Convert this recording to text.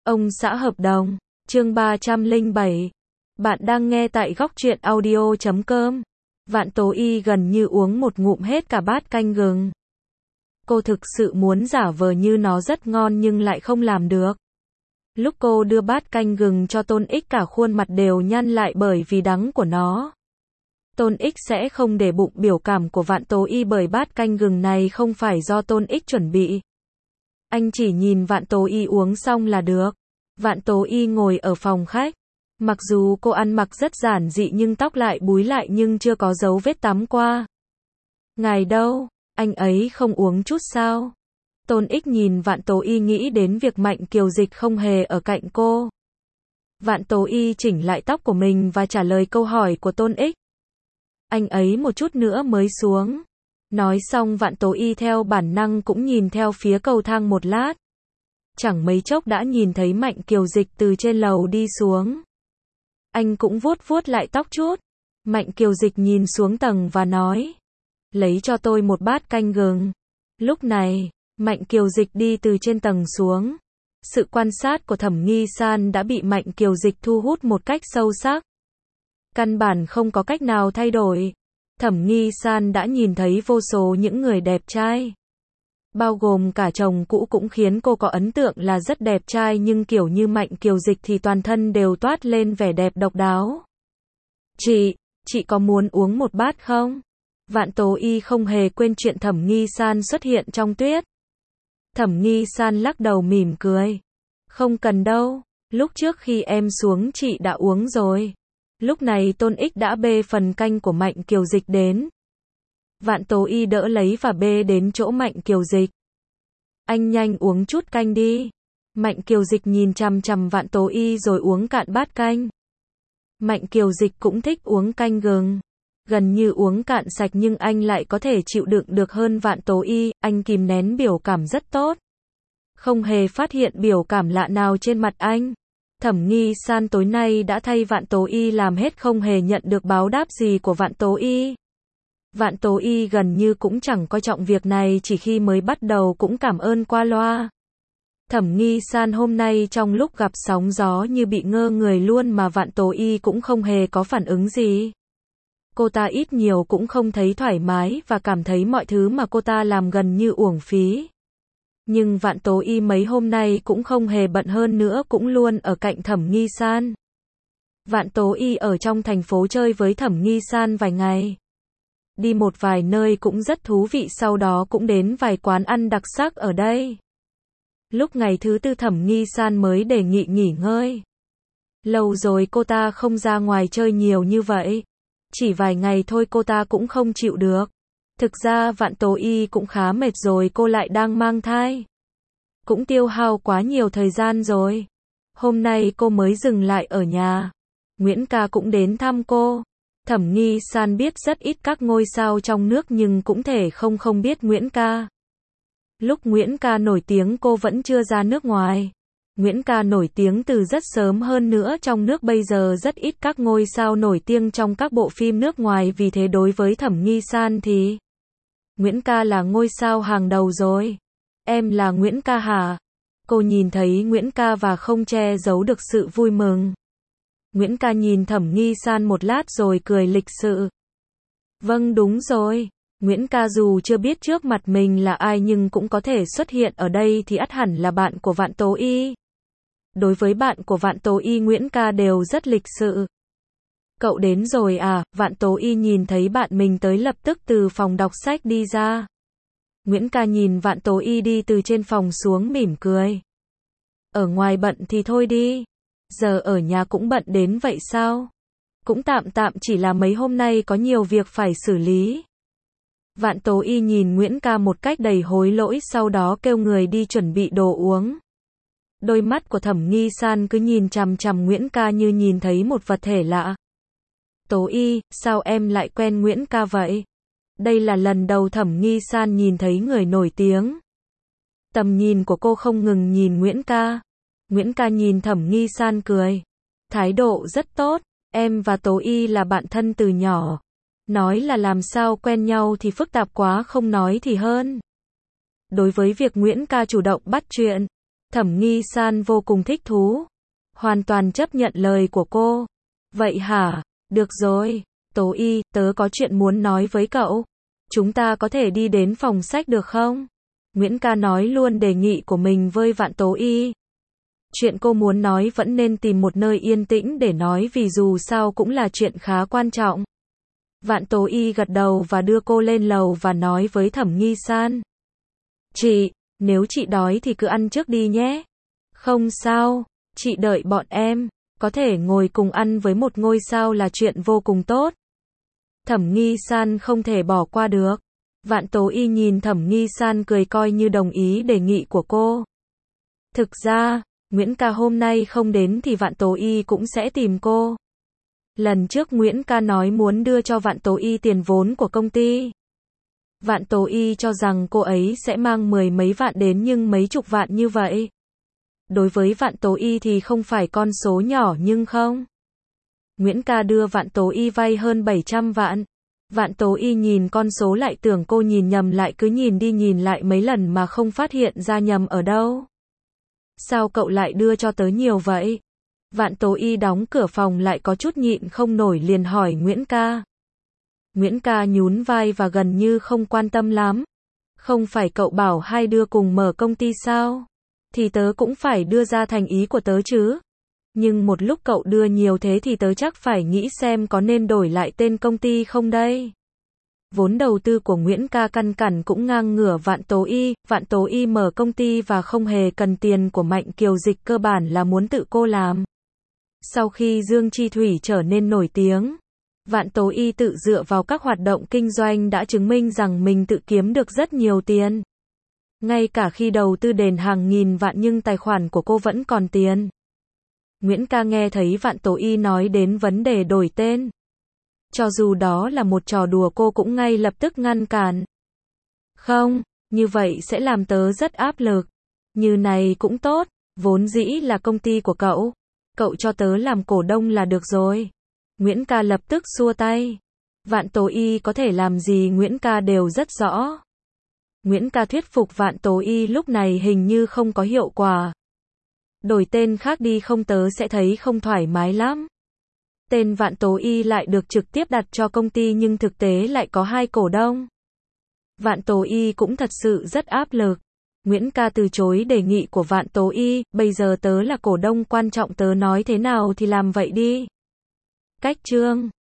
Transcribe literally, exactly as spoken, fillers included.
Ông xã hợp đồng, chương ba trăm lẻ bảy. Bạn đang nghe tại góc truyện audio chấm com. Vạn Tố Y gần như uống một ngụm hết cả bát canh gừng. Cô thực sự muốn giả vờ như nó rất ngon nhưng lại không làm được. Lúc cô đưa bát canh gừng cho Tôn Ích, cả khuôn mặt đều nhăn lại bởi vì đắng của nó. Tôn Ích sẽ không để bụng biểu cảm của Vạn Tố Y bởi bát canh gừng này không phải do Tôn Ích chuẩn bị. Anh chỉ nhìn Vạn Tố Y uống xong là được. Vạn Tố Y ngồi ở phòng khách. Mặc dù cô ăn mặc rất giản dị nhưng tóc lại búi lại nhưng chưa có dấu vết tắm qua. Ngài đâu, anh ấy không uống chút sao? Tôn Ích nhìn Vạn Tố Y nghĩ đến việc Mạnh Kiều Dịch không hề ở cạnh cô. Vạn Tố Y chỉnh lại tóc của mình và trả lời câu hỏi của Tôn Ích. Anh ấy một chút nữa mới xuống. Nói xong Vạn Tố Y theo bản năng cũng nhìn theo phía cầu thang một lát. Chẳng mấy chốc đã nhìn thấy Mạnh Kiều Dịch từ trên lầu đi xuống. Anh cũng vuốt vuốt lại tóc chút. Mạnh Kiều Dịch nhìn xuống tầng và nói. Lấy cho tôi một bát canh gừng. Lúc này, Mạnh Kiều Dịch đi từ trên tầng xuống. Sự quan sát của Thẩm Nghi San đã bị Mạnh Kiều Dịch thu hút một cách sâu sắc. Căn bản không có cách nào thay đổi. Thẩm Nghi San đã nhìn thấy vô số những người đẹp trai. Bao gồm cả chồng cũ cũng khiến cô có ấn tượng là rất đẹp trai, nhưng kiểu như Mạnh Kiều Dịch thì toàn thân đều toát lên vẻ đẹp độc đáo. Chị, chị có muốn uống một bát không? Vạn Tố Y không hề quên chuyện Thẩm Nghi San xuất hiện trong tuyết. Thẩm Nghi San lắc đầu mỉm cười. Không cần đâu, lúc trước khi em xuống chị đã uống rồi. Lúc này Tôn Ích đã bê phần canh của Mạnh Kiều Dịch đến. Vạn Tố Y đỡ lấy và bê đến chỗ Mạnh Kiều Dịch. Anh nhanh uống chút canh đi. Mạnh Kiều Dịch nhìn chằm chằm Vạn Tố Y rồi uống cạn bát canh. Mạnh Kiều Dịch cũng thích uống canh gừng. Gần như uống cạn sạch nhưng anh lại có thể chịu đựng được hơn Vạn Tố Y, anh kìm nén biểu cảm rất tốt. Không hề phát hiện biểu cảm lạ nào trên mặt anh. Thẩm Nghi San tối nay đã thay Vạn Tố Y làm hết, không hề nhận được báo đáp gì của Vạn Tố Y. Vạn Tố Y gần như cũng chẳng coi trọng việc này, chỉ khi mới bắt đầu cũng cảm ơn qua loa. Thẩm Nghi San hôm nay trong lúc gặp sóng gió như bị ngơ người luôn mà Vạn Tố Y cũng không hề có phản ứng gì. Cô ta ít nhiều cũng không thấy thoải mái và cảm thấy mọi thứ mà cô ta làm gần như uổng phí. Nhưng Vạn Tố Y mấy hôm nay cũng không hề bận, hơn nữa cũng luôn ở cạnh Thẩm Nghi San. Vạn Tố Y ở trong thành phố chơi với Thẩm Nghi San vài ngày. Đi một vài nơi cũng rất thú vị, sau đó cũng đến vài quán ăn đặc sắc ở đây. Lúc ngày thứ tư Thẩm Nghi San mới đề nghị nghỉ ngơi. Lâu rồi cô ta không ra ngoài chơi nhiều như vậy. Chỉ vài ngày thôi cô ta cũng không chịu được. Thực ra Vạn Tố Y cũng khá mệt rồi, cô lại đang mang thai. Cũng tiêu hao quá nhiều thời gian rồi. Hôm nay cô mới dừng lại ở nhà. Nguyễn Ca cũng đến thăm cô. Thẩm Nghi San biết rất ít các ngôi sao trong nước nhưng cũng thể không không biết Nguyễn Ca. Lúc Nguyễn Ca nổi tiếng cô vẫn chưa ra nước ngoài. Nguyễn Ca nổi tiếng từ rất sớm, hơn nữa trong nước bây giờ rất ít các ngôi sao nổi tiếng trong các bộ phim nước ngoài, vì thế đối với Thẩm Nghi San thì Nguyễn Ca là ngôi sao hàng đầu rồi. Em là Nguyễn Ca hả? Cô nhìn thấy Nguyễn Ca và không che giấu được sự vui mừng. Nguyễn Ca nhìn Thẩm Nghi San một lát rồi cười lịch sự. Vâng đúng rồi. Nguyễn Ca dù chưa biết trước mặt mình là ai nhưng cũng có thể xuất hiện ở đây thì ắt hẳn là bạn của Vạn Tố Y. Đối với bạn của Vạn Tố Y, Nguyễn Ca đều rất lịch sự. Cậu đến rồi à? Vạn Tố Y nhìn thấy bạn mình tới lập tức từ phòng đọc sách đi ra. Nguyễn Ca nhìn Vạn Tố Y đi từ trên phòng xuống mỉm cười. Ở ngoài bận thì thôi đi. Giờ ở nhà cũng bận đến vậy sao? Cũng tạm tạm, chỉ là mấy hôm nay có nhiều việc phải xử lý. Vạn Tố Y nhìn Nguyễn Ca một cách đầy hối lỗi, sau đó kêu người đi chuẩn bị đồ uống. Đôi mắt của Thẩm Nghi San cứ nhìn chằm chằm Nguyễn Ca như nhìn thấy một vật thể lạ. Tố Y, sao em lại quen Nguyễn Ca vậy? Đây là lần đầu Thẩm Nghi San nhìn thấy người nổi tiếng. Tầm nhìn của cô không ngừng nhìn Nguyễn Ca. Nguyễn Ca nhìn Thẩm Nghi San cười. Thái độ rất tốt, em và Tố Y là bạn thân từ nhỏ. Nói là làm sao quen nhau thì phức tạp quá, không nói thì hơn. Đối với việc Nguyễn Ca chủ động bắt chuyện, Thẩm Nghi San vô cùng thích thú, hoàn toàn chấp nhận lời của cô. Vậy hả? Được rồi, Tố Y, tớ có chuyện muốn nói với cậu. Chúng ta có thể đi đến phòng sách được không? Nguyễn Ca nói luôn đề nghị của mình với Vạn Tố Y. Chuyện cô muốn nói vẫn nên tìm một nơi yên tĩnh để nói vì dù sao cũng là chuyện khá quan trọng. Vạn Tố Y gật đầu và đưa cô lên lầu và nói với Thẩm Nghi San. Chị, nếu chị đói thì cứ ăn trước đi nhé. Không sao, chị đợi bọn em, có thể ngồi cùng ăn với một ngôi sao là chuyện vô cùng tốt. Thẩm Nghi San không thể bỏ qua được. Vạn Tố Y nhìn Thẩm Nghi San cười coi như đồng ý đề nghị của cô. Thực ra, Nguyễn Ca hôm nay không đến thì Vạn Tố Y cũng sẽ tìm cô. Lần trước Nguyễn Ca nói muốn đưa cho Vạn Tố Y tiền vốn của công ty. Vạn Tố Y cho rằng cô ấy sẽ mang mười mấy vạn đến nhưng mấy chục vạn như vậy. Đối với Vạn Tố Y thì không phải con số nhỏ nhưng không. Nguyễn Ca đưa Vạn Tố Y vay hơn bảy trăm vạn. Vạn Tố Y nhìn con số lại tưởng cô nhìn nhầm lại cứ nhìn đi nhìn lại mấy lần mà không phát hiện ra nhầm ở đâu. Sao cậu lại đưa cho tớ nhiều vậy? Vạn Tố Y đóng cửa phòng lại có chút nhịn không nổi liền hỏi Nguyễn Ca. Nguyễn Ca nhún vai và gần như không quan tâm lắm. Không phải cậu bảo hai đứa cùng mở công ty sao? Thì tớ cũng phải đưa ra thành ý của tớ chứ. Nhưng một lúc cậu đưa nhiều thế thì tớ chắc phải nghĩ xem có nên đổi lại tên công ty không đây. Vốn đầu tư của Nguyễn Ca căn cẩn cũng ngang ngửa Vạn Tố Y. Vạn Tố Y mở công ty và không hề cần tiền của Mạnh Kiều Dịch, cơ bản là muốn tự cô làm. Sau khi Dương Chi Thủy trở nên nổi tiếng, Vạn Tố Y tự dựa vào các hoạt động kinh doanh đã chứng minh rằng mình tự kiếm được rất nhiều tiền. Ngay cả khi đầu tư đền hàng nghìn vạn nhưng tài khoản của cô vẫn còn tiền. Nguyễn Ca nghe thấy Vạn Tố Y nói đến vấn đề đổi tên. Cho dù đó là một trò đùa cô cũng ngay lập tức ngăn cản. Không, như vậy sẽ làm tớ rất áp lực. Như này cũng tốt, vốn dĩ là công ty của cậu. Cậu cho tớ làm cổ đông là được rồi. Nguyễn Ca lập tức xua tay. Vạn Tố Y có thể làm gì Nguyễn Ca đều rất rõ. Nguyễn Ca thuyết phục Vạn Tố Y lúc này hình như không có hiệu quả. Đổi tên khác đi không tớ sẽ thấy không thoải mái lắm. Tên Vạn Tố Y lại được trực tiếp đặt cho công ty nhưng thực tế lại có hai cổ đông. Vạn Tố Y cũng thật sự rất áp lực. Nguyễn Ca từ chối đề nghị của Vạn Tố Y, bây giờ tớ là cổ đông quan trọng tớ nói thế nào thì làm vậy đi. Cách chương